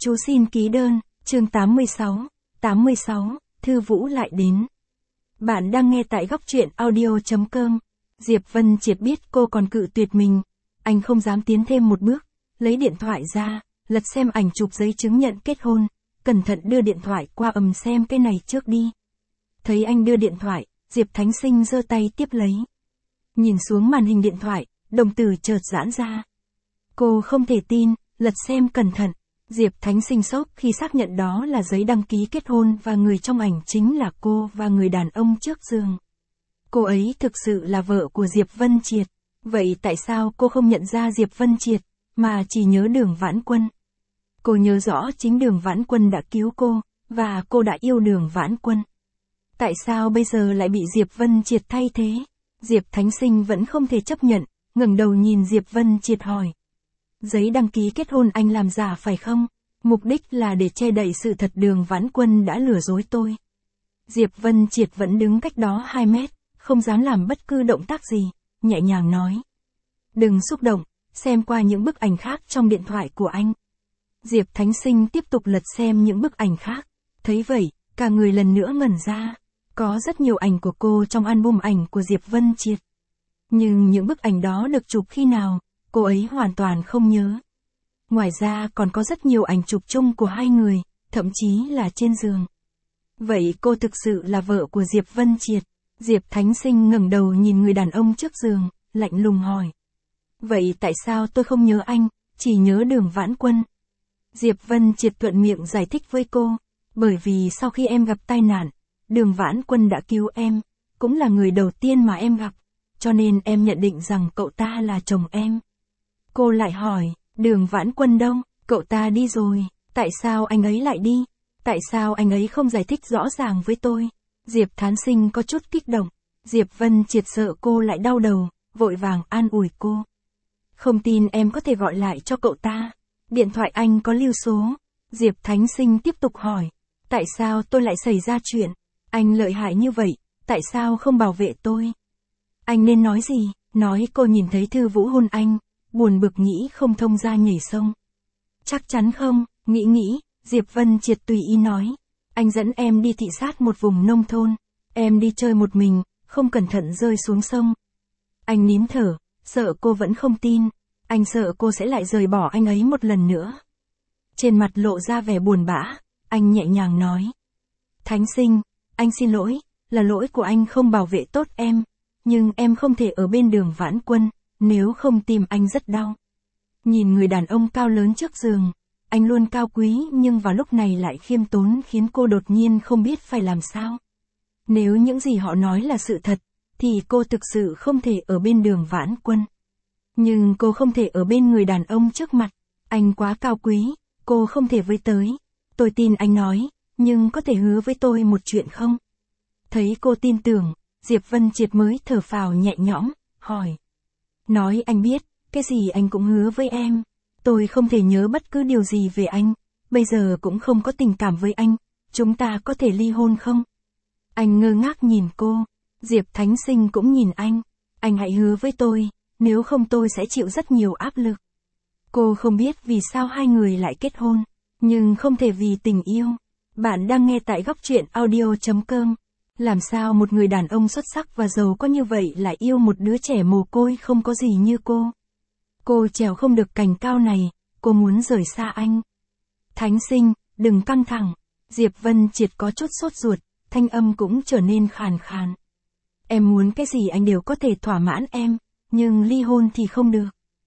Chú xin ký đơn, chương 86, Thư Vũ lại đến. Bạn đang nghe tại góc truyện audio.com. Diệp Vân Triệt biết cô còn cự tuyệt mình. Anh không dám tiến thêm một bước, lấy điện thoại ra, lật xem ảnh chụp giấy chứng nhận kết hôn, cẩn thận đưa điện thoại qua xem cái này trước đi. Thấy anh đưa điện thoại, Diệp Thánh Sinh giơ tay tiếp lấy. Nhìn xuống màn hình điện thoại, đồng tử chợt giãn ra. Cô không thể tin, lật xem cẩn thận. Diệp Thánh Sinh sốc khi xác nhận đó là giấy đăng ký kết hôn và người trong ảnh chính là cô và người đàn ông trước giường. Cô ấy thực sự là vợ của Diệp Vân Triệt. Vậy tại sao cô không nhận ra Diệp Vân Triệt, mà chỉ nhớ Đường Vãn Quân? Cô nhớ rõ chính Đường Vãn Quân đã cứu cô, và cô đã yêu Đường Vãn Quân. Tại sao bây giờ lại bị Diệp Vân Triệt thay thế? Diệp Thánh Sinh vẫn không thể chấp nhận, ngẩng đầu nhìn Diệp Vân Triệt hỏi. Giấy đăng ký kết hôn anh làm giả phải không? Mục đích là để che đậy sự thật Đường Vãn Quân đã lừa dối tôi. Diệp Vân Triệt vẫn đứng cách đó 2 mét, không dám làm bất cứ động tác gì, nhẹ nhàng nói. Đừng xúc động, xem qua những bức ảnh khác trong điện thoại của anh. Diệp Thánh Sinh tiếp tục lật xem những bức ảnh khác. Thấy vậy, cả người lần nữa ngẩn ra. Có rất nhiều ảnh của cô trong album ảnh của Diệp Vân Triệt. Nhưng những bức ảnh đó được chụp khi nào, cô ấy hoàn toàn không nhớ. Ngoài ra còn có rất nhiều ảnh chụp chung của hai người, thậm chí là trên giường. Vậy cô thực sự là vợ của Diệp Vân Triệt? Diệp Thánh Sinh ngẩng đầu nhìn người đàn ông trước giường, lạnh lùng hỏi. Vậy tại sao tôi không nhớ anh, chỉ nhớ Đường Vãn Quân? Diệp Vân Triệt thuận miệng giải thích với cô. Bởi vì sau khi em gặp tai nạn, Đường Vãn Quân đã cứu em, cũng là người đầu tiên mà em gặp, cho nên em nhận định rằng cậu ta là chồng em. Cô lại hỏi, Đường Vãn Quân đâu? Cậu ta đi rồi, tại sao anh ấy lại đi? Tại sao anh ấy không giải thích rõ ràng với tôi? Diệp Thánh Sinh có chút kích động. Diệp Vân Triệt sợ cô lại đau đầu, vội vàng an ủi cô. Không tin em có thể gọi lại cho cậu ta. Điện thoại anh có lưu số. Diệp Thánh Sinh tiếp tục hỏi. Tại sao tôi lại xảy ra chuyện? Anh lợi hại như vậy, tại sao không bảo vệ tôi? Anh nên nói gì? Nói cô nhìn thấy Thư Vũ hôn anh, buồn bực nghĩ không thông ra nhảy sông. Chắc chắn không, nghĩ, Diệp Vân Triệt tùy ý nói. Anh dẫn em đi thị sát một vùng nông thôn. Em đi chơi một mình, không cẩn thận rơi xuống sông. Anh nín thở, sợ cô vẫn không tin. Anh sợ cô sẽ lại rời bỏ anh ấy một lần nữa. Trên mặt lộ ra vẻ buồn bã, anh nhẹ nhàng nói. Thánh Sinh, anh xin lỗi, là lỗi của anh không bảo vệ tốt em. Nhưng em không thể ở bên Đường Vãn Quân, nếu không tim anh rất đau. Nhìn người đàn ông cao lớn trước giường, anh luôn cao quý nhưng vào lúc này lại khiêm tốn khiến cô đột nhiên không biết phải làm sao. Nếu những gì họ nói là sự thật, thì cô thực sự không thể ở bên Đường Vãn Quân. Nhưng cô không thể ở bên người đàn ông trước mặt, anh quá cao quý, cô không thể với tới. Tôi tin anh nói, nhưng có thể hứa với tôi một chuyện không? Thấy cô tin tưởng, Diệp Vân Triệt mới thở phào nhẹ nhõm, hỏi. Nói anh biết, cái gì anh cũng hứa với em. Tôi không thể nhớ bất cứ điều gì về anh, bây giờ cũng không có tình cảm với anh, chúng ta có thể ly hôn không? Anh ngơ ngác nhìn cô, Diệp Thánh Sinh cũng nhìn anh hãy hứa với tôi, nếu không tôi sẽ chịu rất nhiều áp lực. Cô không biết vì sao hai người lại kết hôn, nhưng không thể vì tình yêu. Bạn đang nghe tại góc truyện audio.com. Làm sao một người đàn ông xuất sắc và giàu có như vậy lại yêu một đứa trẻ mồ côi không có gì như cô? Cô trèo không được cành cao này, cô muốn rời xa anh. Thánh Sinh, đừng căng thẳng. Diệp Vân Triệt có chút sốt ruột, thanh âm cũng trở nên khàn khàn. Em muốn cái gì anh đều có thể thỏa mãn em, nhưng ly hôn thì không được.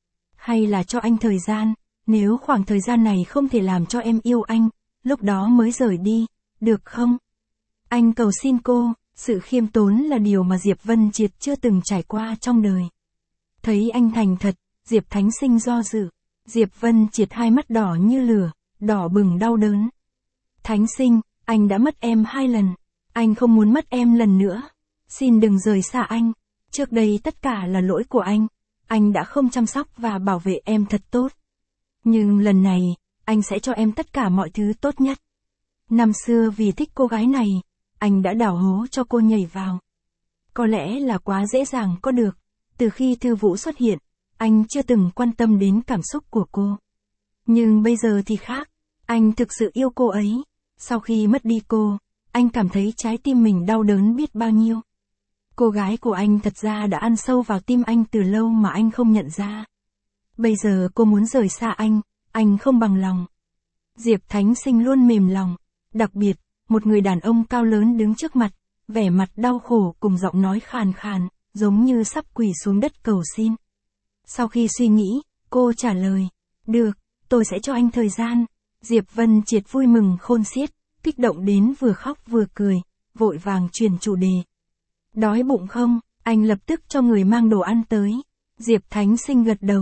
Hay là cho anh thời gian, nếu khoảng thời gian này không thể làm cho em yêu anh, lúc đó mới rời đi, được không? Anh cầu xin cô, sự khiêm tốn là điều mà Diệp Vân Triệt chưa từng trải qua trong đời. Thấy anh thành thật, Diệp Thánh Sinh do dự. Diệp Vân Triệt hai mắt đỏ như lửa, đỏ bừng đau đớn. Thánh Sinh, anh đã mất em 2 lần. Anh không muốn mất em lần nữa. Xin đừng rời xa anh. Trước đây tất cả là lỗi của anh. Anh đã không chăm sóc và bảo vệ em thật tốt. Nhưng lần này, anh sẽ cho em tất cả mọi thứ tốt nhất. Năm xưa vì thích cô gái này, anh đã đào hố cho cô nhảy vào. Có lẽ là quá dễ dàng có được. Từ khi Thư Vũ xuất hiện, anh chưa từng quan tâm đến cảm xúc của cô. Nhưng bây giờ thì khác. Anh thực sự yêu cô ấy. Sau khi mất đi cô, anh cảm thấy trái tim mình đau đớn biết bao nhiêu. Cô gái của anh thật ra đã ăn sâu vào tim anh từ lâu mà anh không nhận ra. Bây giờ cô muốn rời xa anh không bằng lòng. Diệp Thánh Sinh luôn mềm lòng. Đặc biệt, một người đàn ông cao lớn đứng trước mặt, vẻ mặt đau khổ cùng giọng nói khàn khàn, giống như sắp quỳ xuống đất cầu xin. Sau khi suy nghĩ, cô trả lời, được, tôi sẽ cho anh thời gian. Diệp Vân Triệt vui mừng khôn xiết, kích động đến vừa khóc vừa cười, vội vàng chuyển chủ đề. Đói bụng không? Anh lập tức cho người mang đồ ăn tới. Diệp Thánh Sinh gật đầu.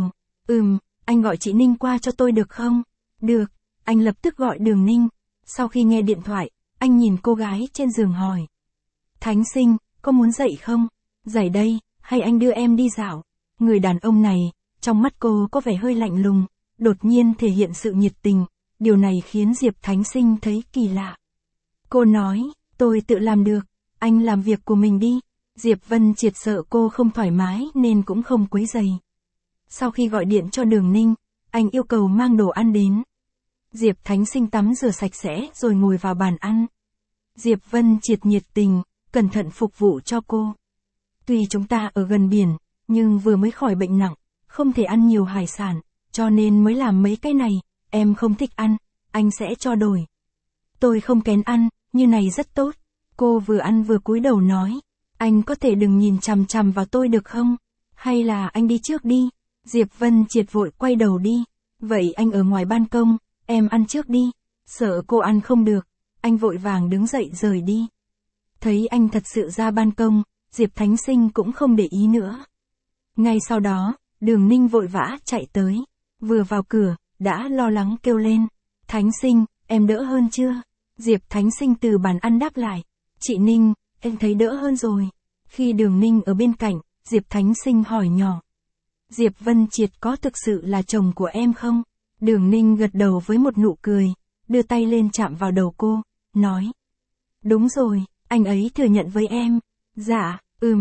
Anh gọi chị Ninh qua cho tôi được không? Được, anh lập tức gọi Đường Ninh. Sau khi nghe điện thoại, anh nhìn cô gái trên giường hỏi. Thánh Sinh, có muốn dậy không? Dậy đây, hay anh đưa em đi dạo? Người đàn ông này, trong mắt cô có vẻ hơi lạnh lùng, đột nhiên thể hiện sự nhiệt tình. Điều này khiến Diệp Thánh Sinh thấy kỳ lạ. Cô nói, tôi tự làm được, anh làm việc của mình đi. Diệp Vân Triệt sợ cô không thoải mái nên cũng không quấy rầy. Sau khi gọi điện cho Đường Ninh, anh yêu cầu mang đồ ăn đến. Diệp Thánh Sinh tắm rửa sạch sẽ rồi ngồi vào bàn ăn. Diệp Vân Triệt nhiệt tình, cẩn thận phục vụ cho cô. Tuy chúng ta ở gần biển, nhưng vừa mới khỏi bệnh nặng, không thể ăn nhiều hải sản, cho nên mới làm mấy cái này, em không thích ăn, anh sẽ cho đổi. Tôi không kén ăn, như này rất tốt. Cô vừa ăn vừa cúi đầu nói, anh có thể đừng nhìn chằm chằm vào tôi được không? Hay là anh đi trước đi? Diệp Vân Triệt vội quay đầu đi. Vậy anh ở ngoài ban công, em ăn trước đi. Sợ cô ăn không được, anh vội vàng đứng dậy rời đi. Thấy anh thật sự ra ban công, Diệp Thánh Sinh cũng không để ý nữa. Ngay sau đó, Đường Ninh vội vã chạy tới. Vừa vào cửa, đã lo lắng kêu lên. Thánh Sinh, em đỡ hơn chưa? Diệp Thánh Sinh từ bàn ăn đáp lại. Chị Ninh, em thấy đỡ hơn rồi. Khi Đường Ninh ở bên cạnh, Diệp Thánh Sinh hỏi nhỏ. Diệp Vân Triệt có thực sự là chồng của em không? Đường Ninh gật đầu với một nụ cười, đưa tay lên chạm vào đầu cô, nói. Đúng rồi, anh ấy thừa nhận với em. Dạ,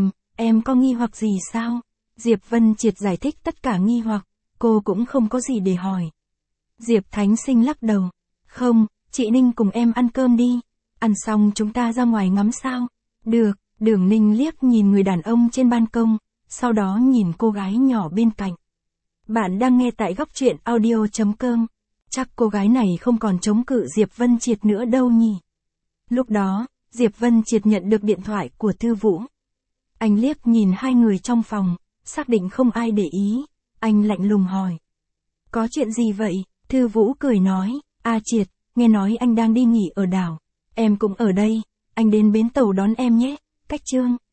em có nghi hoặc gì sao? Diệp Vân Triệt giải thích tất cả nghi hoặc, cô cũng không có gì để hỏi. Diệp Thánh Sinh lắc đầu. Không, chị Ninh cùng em ăn cơm đi. Ăn xong chúng ta ra ngoài ngắm sao? Được, Đường Ninh liếc nhìn người đàn ông trên ban công, sau đó nhìn cô gái nhỏ bên cạnh. Bạn đang nghe tại góc truyện audio.com. Chắc cô gái này không còn chống cự Diệp Vân Triệt nữa đâu nhỉ. Lúc đó, Diệp Vân Triệt nhận được điện thoại của Thư Vũ. Anh liếc nhìn hai người trong phòng, xác định không ai để ý. Anh lạnh lùng hỏi. Có chuyện gì vậy? Thư Vũ cười nói. Triệt, nghe nói anh đang đi nghỉ ở đảo. Em cũng ở đây, anh đến bến tàu đón em nhé. Cách Trương.